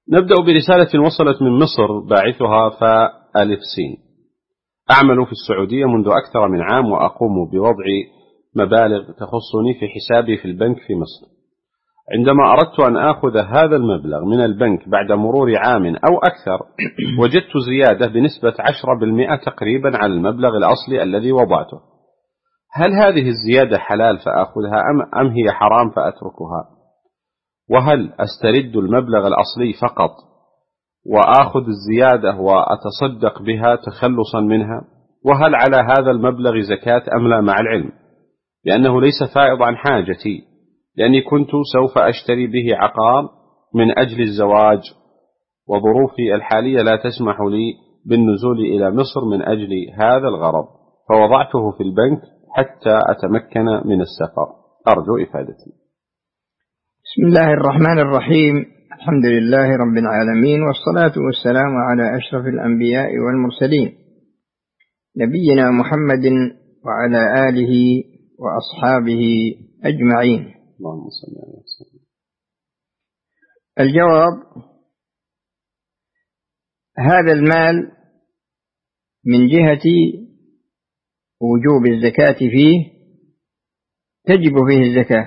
نبدأ برسالة وصلت من مصر، باعثها فألف سين. أعمل في السعودية منذ أكثر من عام، وأقوم بوضع مبالغ تخصني في حسابي في البنك في مصر. عندما أردت أن آخذ هذا المبلغ من البنك بعد مرور عام أو أكثر، وجدت زيادة بنسبة 10% تقريبا على المبلغ الأصلي الذي وضعته. هل هذه الزيادة حلال فأخذها أم هي حرام فأتركها؟ وهل أسترد المبلغ الأصلي فقط وآخذ الزيادة وأتصدق بها تخلصا منها؟ وهل على هذا المبلغ زكاة أم لا، مع العلم لأنه ليس فائض عن حاجتي، لأني كنت سوف أشتري به عقار من أجل الزواج، وظروفي الحالية لا تسمح لي بالنزول إلى مصر من أجل هذا الغرض، فوضعته في البنك حتى أتمكن من السفر. أرجو إفادتي. بسم الله الرحمن الرحيم. الحمد لله رب العالمين، والصلاة والسلام على أشرف الأنبياء والمرسلين، نبينا محمد وعلى آله وأصحابه أجمعين. اللهم صل على وسلم. الجواب: هذا المال من جهة وجوب الزكاة فيه تجب فيه الزكاة،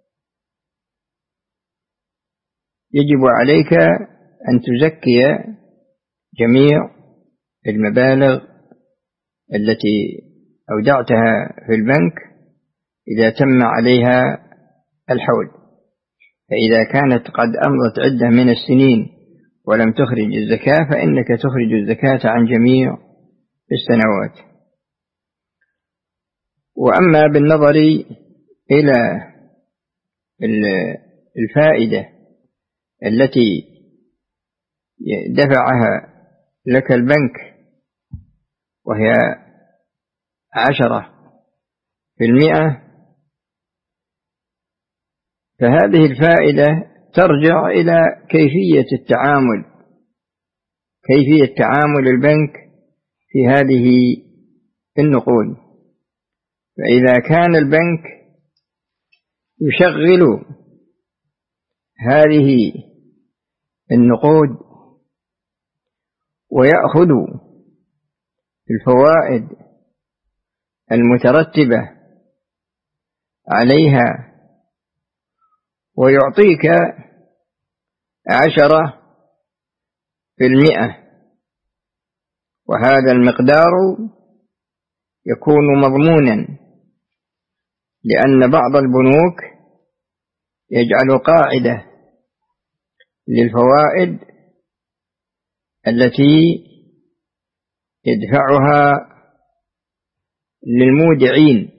يجب عليك أن تزكي جميع المبالغ التي أودعتها في البنك إذا تم عليها الحول. فإذا كانت قد أمضت عدة من السنين ولم تخرج الزكاة، فإنك تخرج الزكاة عن جميع السنوات. وأما بالنظر إلى الفائدة التي دفعها لك البنك وهي 10%، فهذه الفائدة ترجع إلى كيفية تعامل البنك في هذه النقود. فإذا كان البنك يشغل هذه النقود ويأخذ الفوائد المترتبة عليها ويعطيك 10%، وهذا المقدار يكون مضمونا، لأن بعض البنوك يجعل قاعدة للفوائد التي يدفعها للمودعين.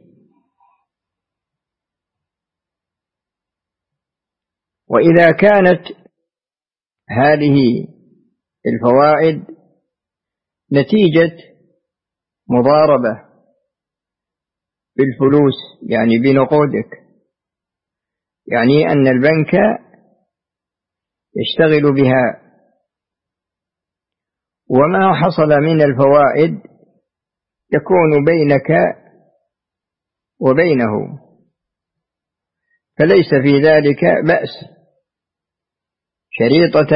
وإذا كانت هذه الفوائد نتيجة مضاربة بالفلوس، يعني بنقودك، يعني أن البنك يشتغل بها، وما حصل من الفوائد يكون بينك وبينه، فليس في ذلك بأس، شريطة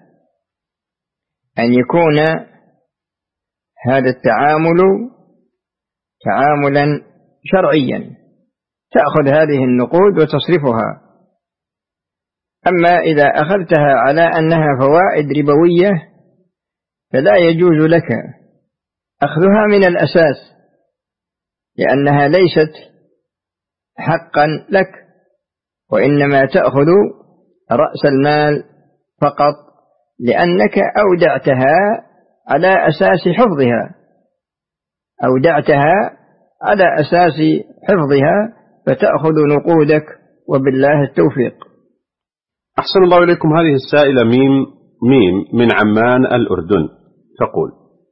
أن يكون هذا التعامل تعاملا شرعيا، تأخذ هذه النقود وتصرفها. أما إذا أخذتها على أنها فوائد ربوية فلا يجوز لك أخذها من الأساس، لأنها ليست حقا لك، وإنما تأخذ رأس المال فقط، لأنك أودعتها على أساس حفظها، فتأخذ نقودك، وبالله التوفيق. أحسن الله إليكم. هذه السائلة ميم من عمان الأردن تقول: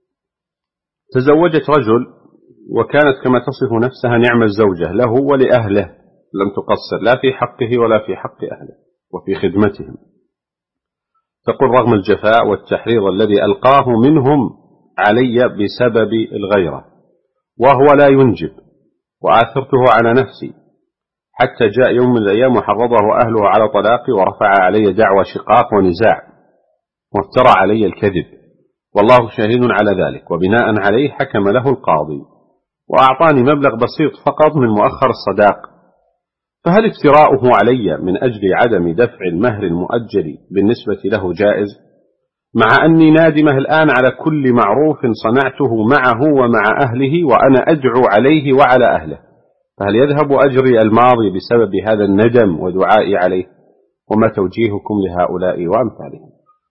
تزوجت رجل وكانت كما تصف نفسها نعم الزوجة له ولأهله، لم تقصر لا في حقه ولا في حق أهله وفي خدمتهم. تقول: رغم الجفاء والتحريض الذي ألقاه منهم علي بسبب الغيرة، وهو لا ينجب، وآثرته على نفسي، حتى جاء يوم من الأيام وحرضه أهله على طلاقي ورفع علي دعوى شقاق ونزاع، وافترى علي الكذب، والله شاهد على ذلك، وبناء عليه حكم له القاضي وأعطاني مبلغ بسيط فقط من مؤخر الصداق، فهل افتراؤه علي من أجل عدم دفع المهر المؤجل بالنسبة له جائز، مع أني نادمه الآن على كل معروف صنعته معه ومع أهله وأنا أدعو عليه وعلى أهله، فهل يذهب أجري الماضي بسبب هذا الندم ودعائي عليه؟ وما توجيهكم لهؤلاء وأمثالهم؟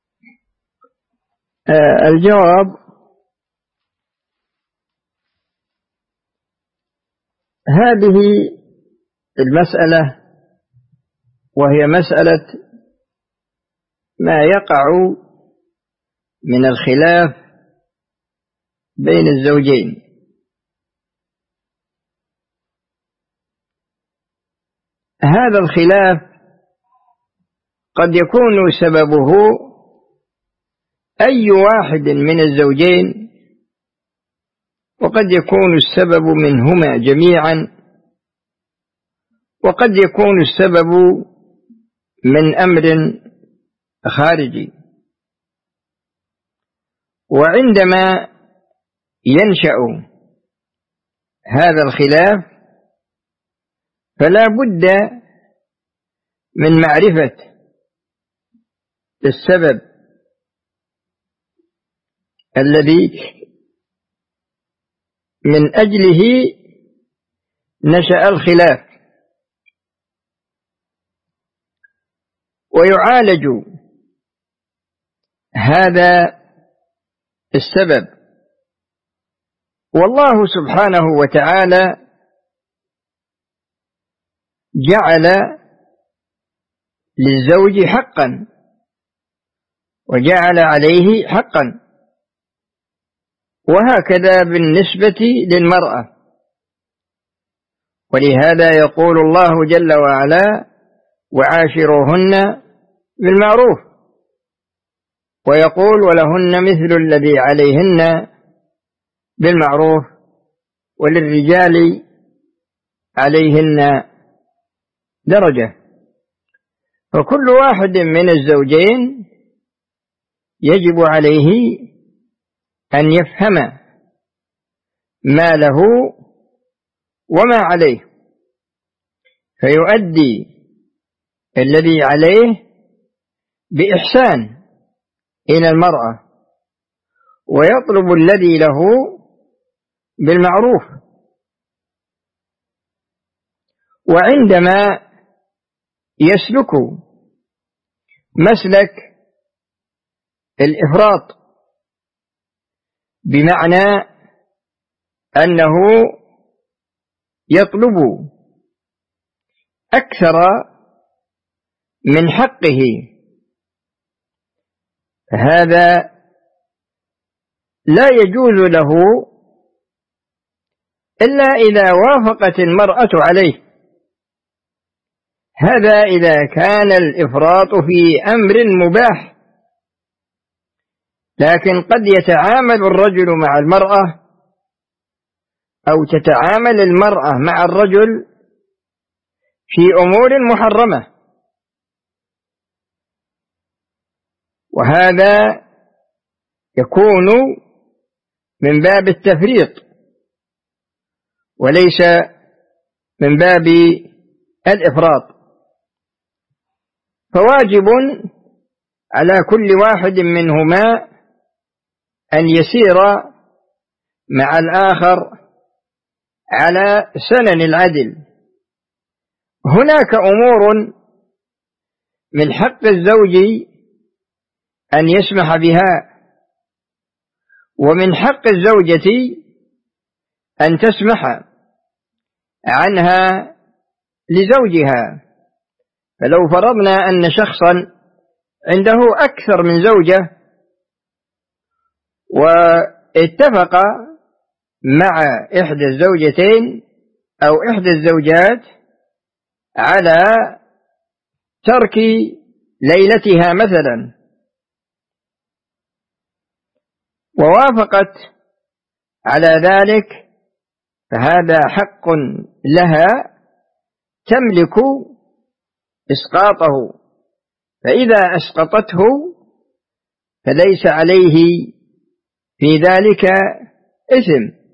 الجواب: هذه المسألة وهي مسألة ما يقع من الخلاف بين الزوجين، هذا الخلاف قد يكون سببه أي واحد من الزوجين، وقد يكون السبب منهما جميعا، وقد يكون السبب من أمر خارجي. وعندما ينشأ هذا الخلاف فلا بد من معرفة السبب الذي من أجله نشأ الخلاف، ويعالج هذا السبب. والله سبحانه وتعالى جعل للزوج حقا وجعل عليه حقا، وهكذا بالنسبة للمرأة. ولهذا يقول الله جل وعلا: وعاشروهن بالمعروف، ويقول: ولهن مثل الذي عليهن بالمعروف، وللرجال عليهن درجة. فكل واحد من الزوجين يجب عليه أن يفهم ما له وما عليه، فيؤدي الذي عليه بإحسان إلى المرأة، ويطلب الذي له بالمعروف. وعندما يسلك مسلك الإفراط، بمعنى أنه يطلب أكثر من حقه، هذا لا يجوز له إلا إذا وافقت المرأة عليه. هذا إذا كان الإفراط في أمر مباح، لكن قد يتعامل الرجل مع المرأة أو تتعامل المرأة مع الرجل في أمور محرمة، وهذا يكون من باب التفريط وليس من باب الإفراط. فواجب على كل واحد منهما أن يسير مع الآخر على سنن العدل. هناك أمور من حق الزوج أن يسمح بها، ومن حق الزوجة أن تسمح عنها لزوجها. فلو فرضنا أن شخصا عنده أكثر من زوجة واتفق مع إحدى الزوجتين أو إحدى الزوجات على ترك ليلتها مثلا، ووافقت على ذلك، فهذا حق لها تملك إسقاطه. فإذا أسقطته فليس عليه في ذلك إثم.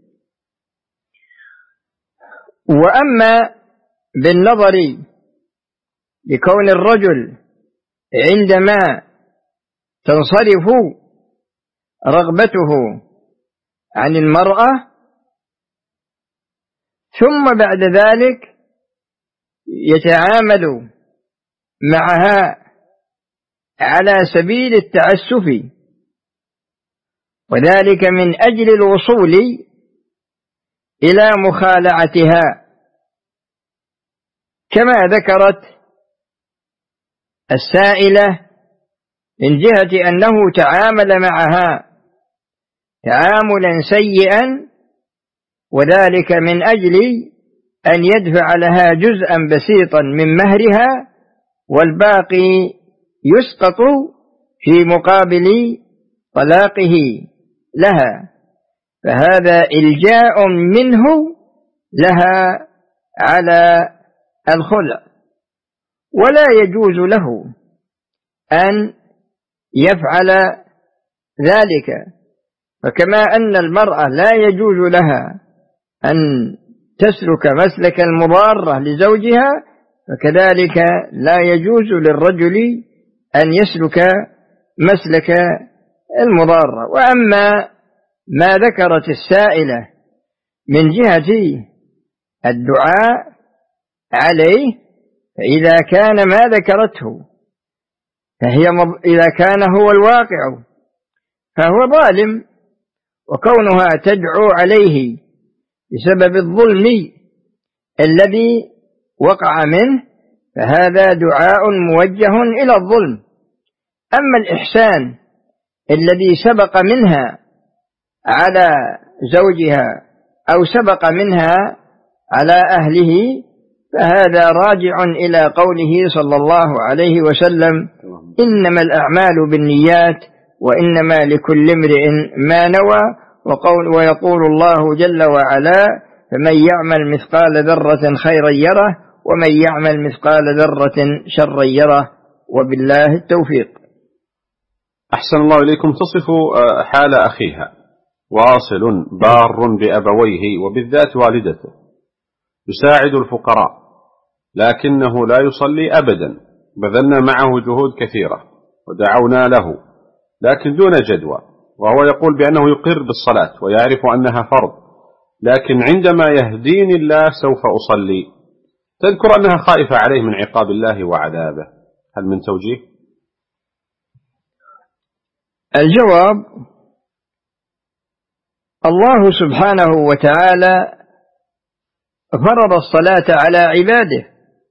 وأما بالنظر لكون الرجل عندما تنصرف رغبته عن المرأة ثم بعد ذلك يتعامل معها على سبيل التعسف، وذلك من أجل الوصول إلى مخالعتها، كما ذكرت السائلة من جهة أنه تعامل معها تعاملا سيئا، وذلك من أجل أن يدفع لها جزءا بسيطا من مهرها والباقي يسقط في مقابل طلاقه لها، فهذا إلجاء منه لها على الخلع، ولا يجوز له أن يفعل ذلك. فكما أن المرأة لا يجوز لها أن تسلك مسلك المضارة لزوجها، فكذلك لا يجوز للرجل أن يسلك مسلك المضارة. وأما ما ذكرت السائلة من جهة الدعاء عليه، فإذا كان ما ذكرته إذا كان هو الواقع فهو ظالم، وكونها تدعو عليه بسبب الظلم الذي وقع منه فهذا دعاء موجه إلى الظلم. أما الإحسان الذي سبق منها على زوجها أو سبق منها على أهله فهذا راجع إلى قوله صلى الله عليه وسلم: إنما الأعمال بالنيات وإنما لكل امرئ ما نوى. ويقول الله جل وعلا: فمن يعمل مثقال ذرة خيرا يره ومن يعمل مثقال ذرة شرا يره، وبالله التوفيق. أحسن الله إليكم. تصف حال أخيها: واصل بار بأبويه وبالذات والدته، يساعد الفقراء لكنه لا يصلي أبدا، بذلنا معه جهود كثيرة ودعونا له لكن دون جدوى، وهو يقول بأنه يقر بالصلاة ويعرف أنها فرض، لكن عندما يهديني الله سوف أصلي. تذكر أنها خائفة عليه من عقاب الله وعذابه، هل من توجيه؟ الجواب: الله سبحانه وتعالى فرض الصلاة على عباده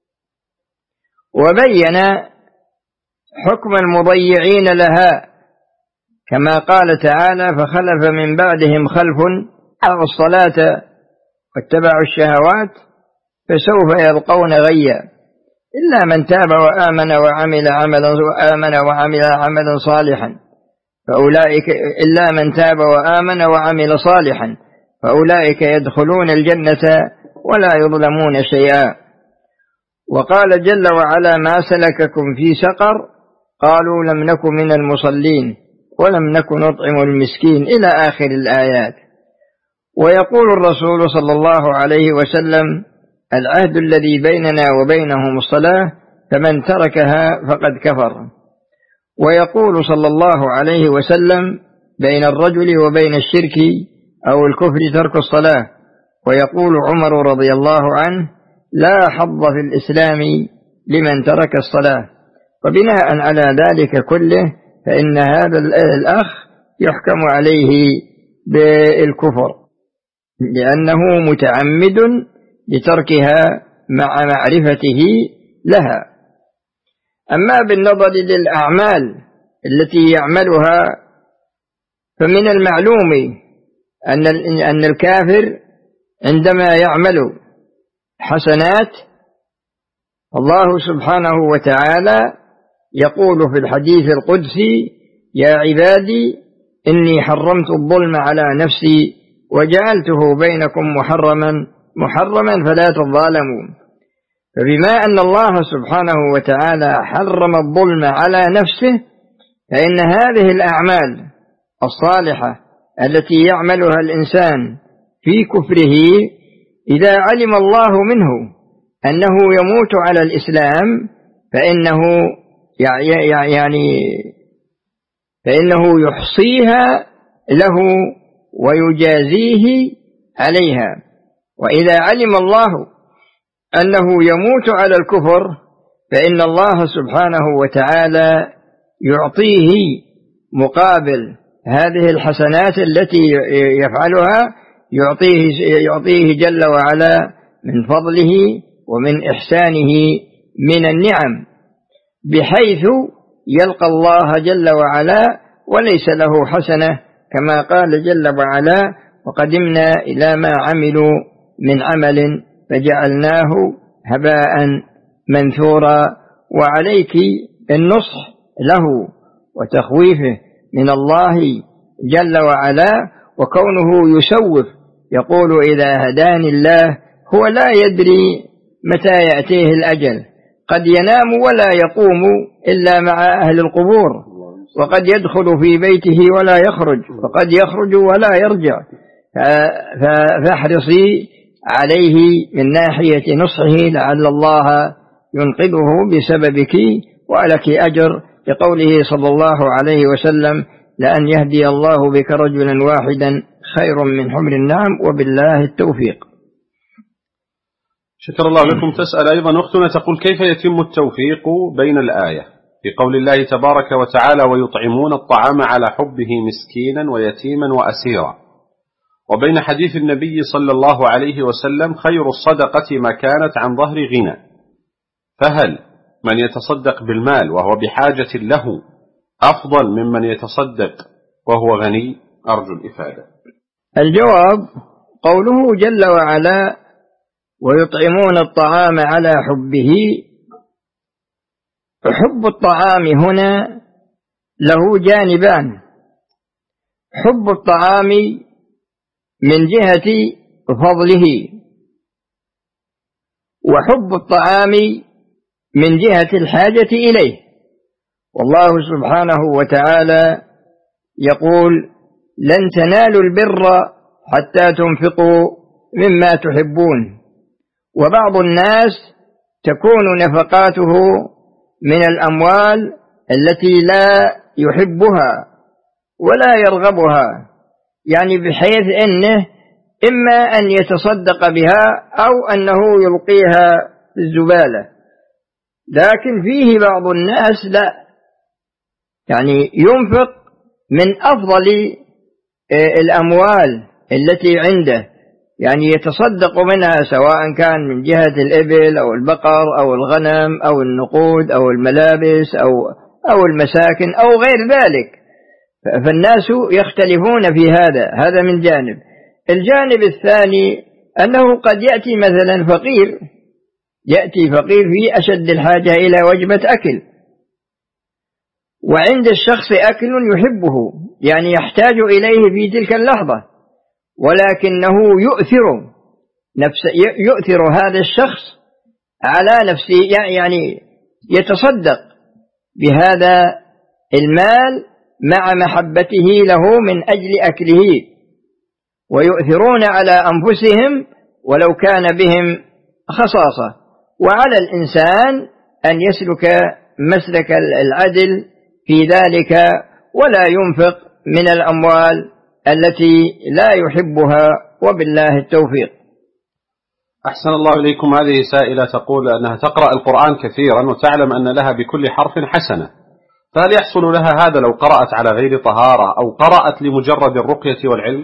وبين حكم المضيعين لها، كما قال تعالى: فخلف من بعدهم خلف أضاعوا الصلاة واتبعوا الشهوات فسوف يلقون غيا إلا من تاب وآمن وعمل عملا صالحا فأولئك إلا من تاب وآمن وعمل صالحا فأولئك يدخلون الجنة ولا يظلمون شيئا. وقال جل وعلا: ما سلككم في سقر؟ قالوا لم نكن من المصلين ولم نكن نطعم المسكين، إلى آخر الآيات. ويقول الرسول صلى الله عليه وسلم: العهد الذي بيننا وبينهم الصلاة فمن تركها فقد كفر. ويقول صلى الله عليه وسلم: بين الرجل وبين الشرك أو الكفر ترك الصلاة. ويقول عمر رضي الله عنه: لا حظ في الإسلام لمن ترك الصلاة. وبناء على ذلك كله فإن هذا الأخ يحكم عليه بالكفر لأنه متعمد لتركها مع معرفته لها. أما بالنظر للأعمال التي يعملها فمن المعلوم أن الكافر عندما يعمل حسنات الله سبحانه وتعالى يقول في الحديث القدسي: يا عبادي إني حرمت الظلم على نفسي وجعلته بينكم محرما فلا تظالموا. فبما أن الله سبحانه وتعالى حرم الظلم على نفسه فإن هذه الأعمال الصالحة التي يعملها الإنسان في كفره إذا علم الله منه أنه يموت على الإسلام فإنه يحصيها له ويجازيه عليها. وإذا علم الله أنه يموت على الكفر فإن الله سبحانه وتعالى يعطيه مقابل هذه الحسنات التي يفعلها، يعطيه جل وعلا من فضله ومن إحسانه من النعم، بحيث يلقى الله جل وعلا وليس له حسنة، كما قال جل وعلا: وقدمنا إلى ما عملوا من عمل فجعلناه هباء منثورا. وعليك النصح له وتخويفه من الله جل وعلا، وكونه يسوف يقول: إذا هداني الله، هو لا يدري متى يأتيه الأجل، قد ينام ولا يقوم إلا مع أهل القبور، وقد يدخل في بيته ولا يخرج، وقد يخرج ولا يرجع. فاحرصي عليه من ناحية نصحه لعل الله ينقذه بسببك ولك أجر، لقوله صلى الله عليه وسلم: لأن يهدي الله بك رجلا واحدا خير من حمر النعم، وبالله التوفيق. شكر الله لكم. تسأل أيضا أختنا تقول: كيف يتم التوفيق بين الآية في قول الله تبارك وتعالى: ويطعمون الطعام على حبه مسكينا ويتيما وأسيرا، وبين حديث النبي صلى الله عليه وسلم: خير الصدقة ما كانت عن ظهر غنى؟ فهل من يتصدق بالمال وهو بحاجة له أفضل ممن يتصدق وهو غني؟ أرجو الإفادة. الجواب: قوله جل وعلا: ويطعمون الطعام على حبه، حب الطعام هنا له جانبان: حب الطعام من جهة فضله، وحب الطعام من جهة الحاجة إليه. والله سبحانه وتعالى يقول: لن تنالوا البر حتى تنفقوا مما تحبون. وبعض الناس تكون نفقاته من الأموال التي لا يحبها ولا يرغبها، يعني بحيث أنه إما أن يتصدق بها أو أنه يلقيها في الزبالة. لكن فيه بعض الناس لا، يعني ينفق من أفضل الأموال التي عنده، يعني يتصدق منها، سواء كان من جهة الإبل أو البقر أو الغنم أو النقود أو الملابس أو المساكن أو غير ذلك. فالناس يختلفون في هذا من جانب. الجانب الثاني أنه قد يأتي مثلا فقير، يأتي فقير في أشد الحاجة إلى وجبة أكل، وعند الشخص أكل يحبه، يعني يحتاج إليه في تلك اللحظة، ولكنه يؤثر هذا الشخص على نفسه، يعني يتصدق بهذا المال مع محبته له من أجل أكله، ويؤثرون على أنفسهم ولو كان بهم خصاصة. وعلى الإنسان أن يسلك مسلك العدل في ذلك، ولا ينفق من الأموال التي لا يحبها، وبالله التوفيق. أحسن الله إليكم. هذه سائلة تقول أنها تقرأ القرآن كثيرا وتعلم أن لها بكل حرف حسنة، فهل يحصل لها هذا لو قرأت على غير طهارة أو قرأت لمجرد الرقية والعلم؟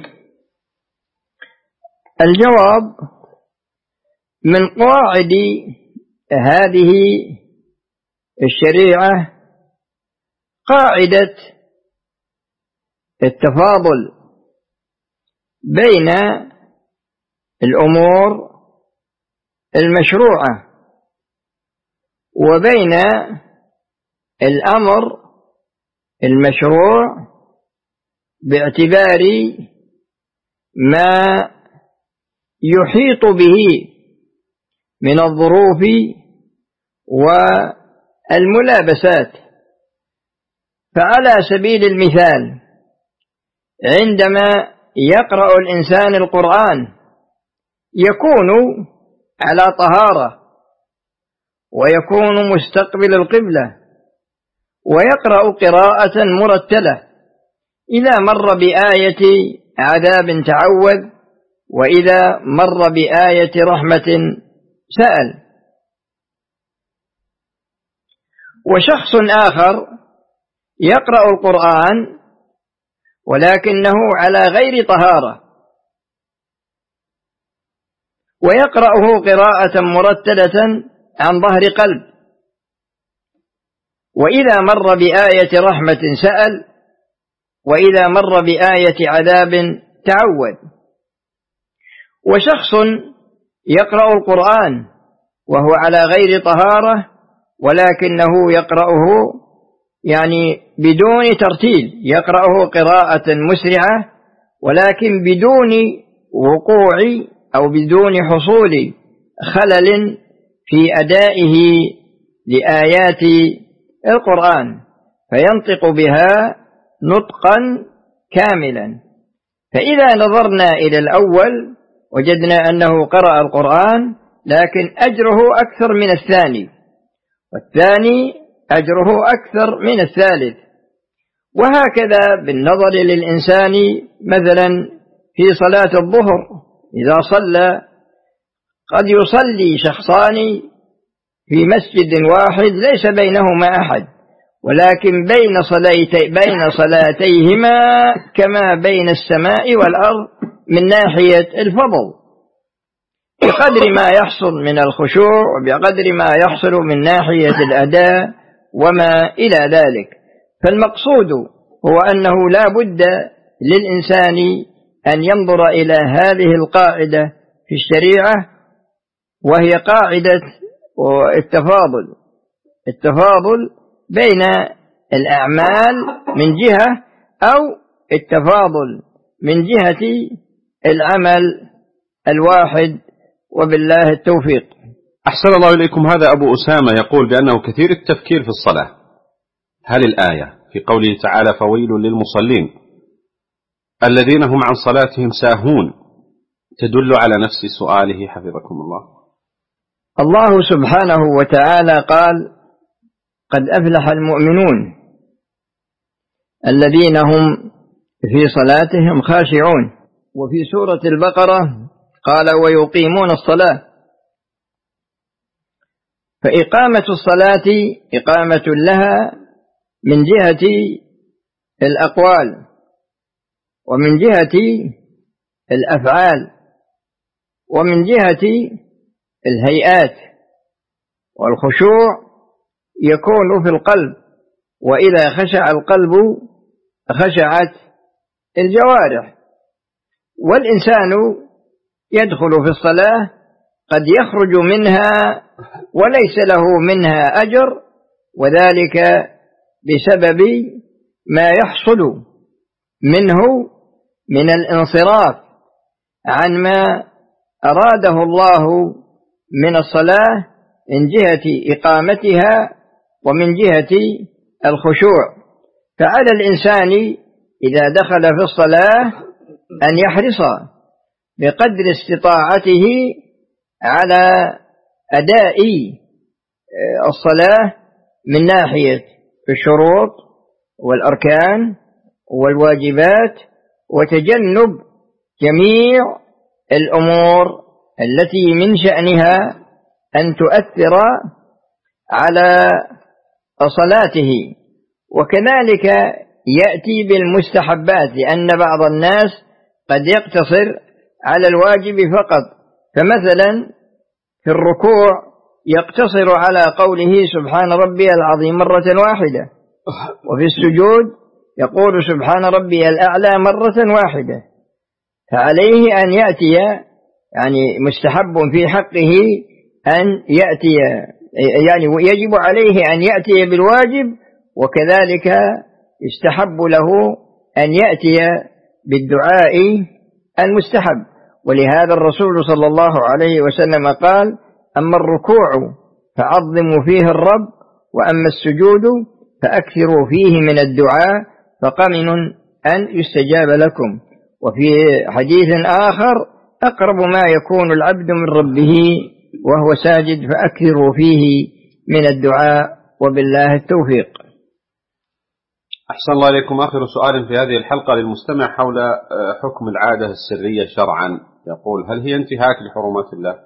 الجواب: من قواعد هذه الشريعة قاعدة التفاضل بين الأمور المشروعة وبين الأمر المشروع، باعتبار ما يحيط به من الظروف والملابسات. فعلى سبيل المثال عندما يقرأ الإنسان القرآن يكون على طهارة ويكون مستقبل القبلة ويقرأ قراءة مرتلة، إذا مر بآية عذاب تعوذ، وإذا مر بآية رحمة سأل. وشخص آخر يقرأ القرآن ولكنه على غير طهارة ويقرأه قراءة مرتلة عن ظهر قلب، وإذا مر بآية رحمة سأل، وإذا مر بآية عذاب تعوذ. وشخص يقرأ القرآن وهو على غير طهارة ولكنه يقرأه بدون ترتيل، يقرأه قراءة مسرعة ولكن بدون وقوع أو بدون حصول خلل في أدائه لآيات القرآن، فينطق بها نطقا كاملا. فإذا نظرنا إلى الأول وجدنا أنه قرأ القرآن لكن أجره أكثر من الثاني، والثاني أجره أكثر من الثالث. وهكذا بالنظر للإنسان مثلا في صلاة الظهر، إذا صلى قد يصلي شخصان في مسجد واحد ليس بينهما أحد، ولكن بين صلاتيهما كما بين السماء والأرض من ناحية الفضل، بقدر ما يحصل من الخشوع وبقدر ما يحصل من ناحية الأداء وما إلى ذلك. فالمقصود هو أنه لا بد للإنسان أن ينظر إلى هذه القاعدة في الشريعة، وهي قاعدة التفاضل بين الأعمال من جهة، أو التفاضل من جهة العمل الواحد، وبالله التوفيق. أحسن الله إليكم. هذا أبو أسامة يقول بأنه كثير التفكير في الصلاة. هل الآية في قوله تعالى فويل للمصلين الذين هم عن صلاتهم ساهون تدل على نفس سؤاله حفظكم الله؟ الله سبحانه وتعالى قال قد أفلح المؤمنون الذين هم في صلاتهم خاشعون. وفي سورة البقرة قال ويقيمون الصلاة. فإقامة الصلاة إقامة لها من جهة الأقوال ومن جهة الأفعال ومن جهة الهيئات، والخشوع يكون في القلب، وإذا خشع القلب خشعت الجوارح. والإنسان يدخل في الصلاة قد يخرج منها وليس له منها أجر، وذلك بسبب ما يحصل منه من الانصراف عن ما أراده الله من الصلاة من جهة إقامتها ومن جهة الخشوع. فعلى الإنسان إذا دخل في الصلاة أن يحرص بقدر استطاعته على أداء الصلاة من ناحية الشروط والأركان والواجبات، وتجنب جميع الأمور التي من شأنها أن تؤثر على صلاته. وكذلك يأتي بالمستحبات، لأن بعض الناس قد يقتصر على الواجب فقط، فمثلا في الركوع يقتصر على قوله سبحان ربي العظيم مرة واحدة، وفي السجود يقول سبحان ربي الأعلى مرة واحدة. فعليه أن يأتي مستحب في حقه أن يأتي، يجب عليه أن يأتي بالواجب، وكذلك يستحب له أن يأتي بالدعاء المستحب. ولهذا الرسول صلى الله عليه وسلم قال أما الركوع فعظموا فيه الرب، وأما السجود فأكثروا فيه من الدعاء فقمن أن يستجاب لكم. وفي حديث آخر أقرب ما يكون العبد من ربه وهو ساجد فأكثروا فيه من الدعاء وبالله التوفيق. أحسن الله إليكم. آخر سؤال في هذه الحلقة للمستمع حول حكم العادة السرية شرعا، يقول: هل هي انتهاك لحرمات الله؟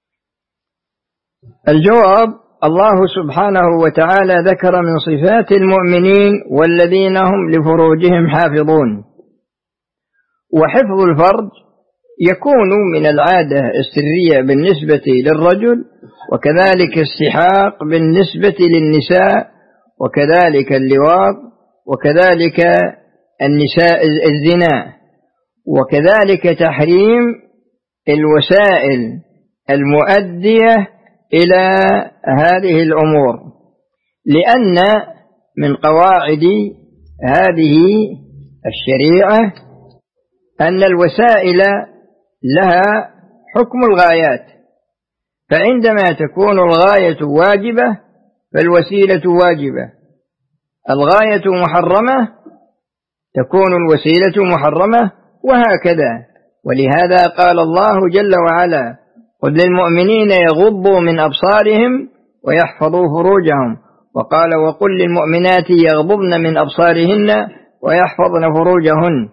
الجواب: الله سبحانه وتعالى ذكر من صفات المؤمنين والذين هم لفروجهم حافظون، وحفظ الفرج يكون من العادة السرية بالنسبة للرجل، وكذلك السحاق بالنسبة للنساء، وكذلك اللواط، وكذلك النساء الزنا، وكذلك تحريم الوسائل المؤدية إلى هذه الأمور، لأن من قواعد هذه الشريعة أن الوسائل لها حكم الغايات، فعندما تكون الغاية واجبة فالوسيلة واجبة، الغاية محرمة تكون الوسيلة محرمة، وهكذا. ولهذا قال الله جل وعلا: قل للمؤمنين يغضوا من أبصارهم ويحفظوا فروجهم، وقال: وقل للمؤمنات يغضضن من أبصارهن ويحفظن فروجهن.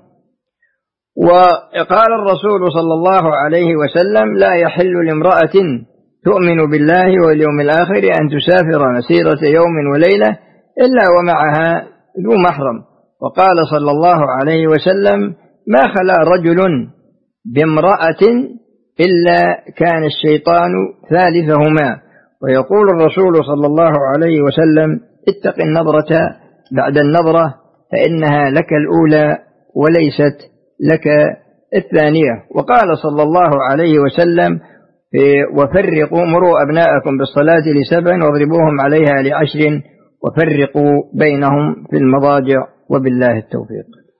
وقال الرسول صلى الله عليه وسلم: لا يحل لامرأة تؤمن بالله واليوم الآخر أن تسافر مسيرة يوم وليلة إلا ومعها ذو محرم. وقال صلى الله عليه وسلم: ما خلا رجل بامرأة إلا كان الشيطان ثالثهما. ويقول الرسول صلى الله عليه وسلم: اتق النظرة بعد النظرة فإنها لك الأولى وليست لك الثانية. وقال صلى الله عليه وسلم: وفرقوا مروا أبناءكم بالصلاة ل7 واضربوهم عليها ل10 وفرقوا بينهم في المضاجع وبالله التوفيق.